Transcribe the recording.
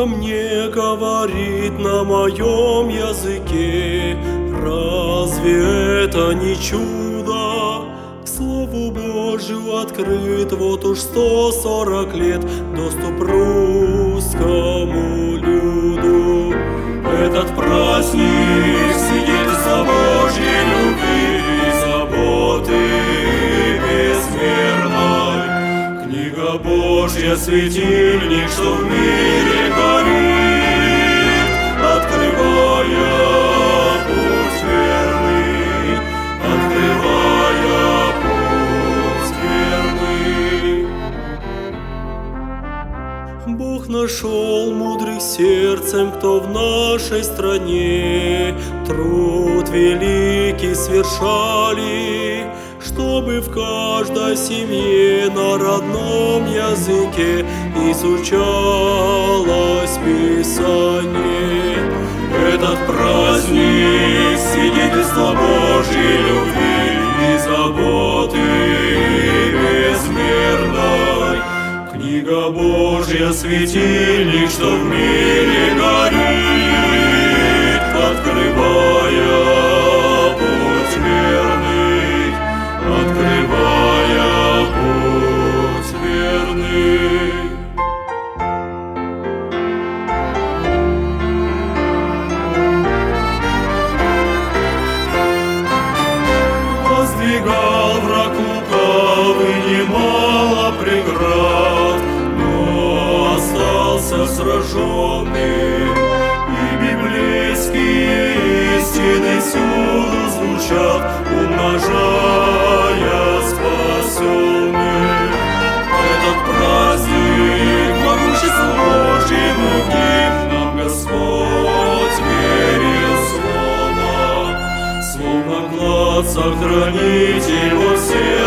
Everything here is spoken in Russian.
мне говорит на моем языке. Разве это не чудо? К Слову Божию открыт вот уж 140 лет доступ русскому люду. Этот праздник свидетельство Божьей любви и заботы безмерной. Книга Божья светильник, что в мире горит, открывая путь верный, открывая путь верный. Бог нашел мудрых сердцем, кто в нашей стране труд великий совершали, чтобы в каждой семье на родном языке изучалось Писание. Этот праздник свидетельство Божьей любви и заботы безмерной. Книга Божья светильник, что в мире горит, открывая путь верный, открывая путь верный. Воздвигал враг лукавый немало преград, но остался сраженный, и библейские истины всюду звучат, умножая спасенных. Этот праздник могуществу Божьему нам Господь верил словно, словно клад сохранитель во всех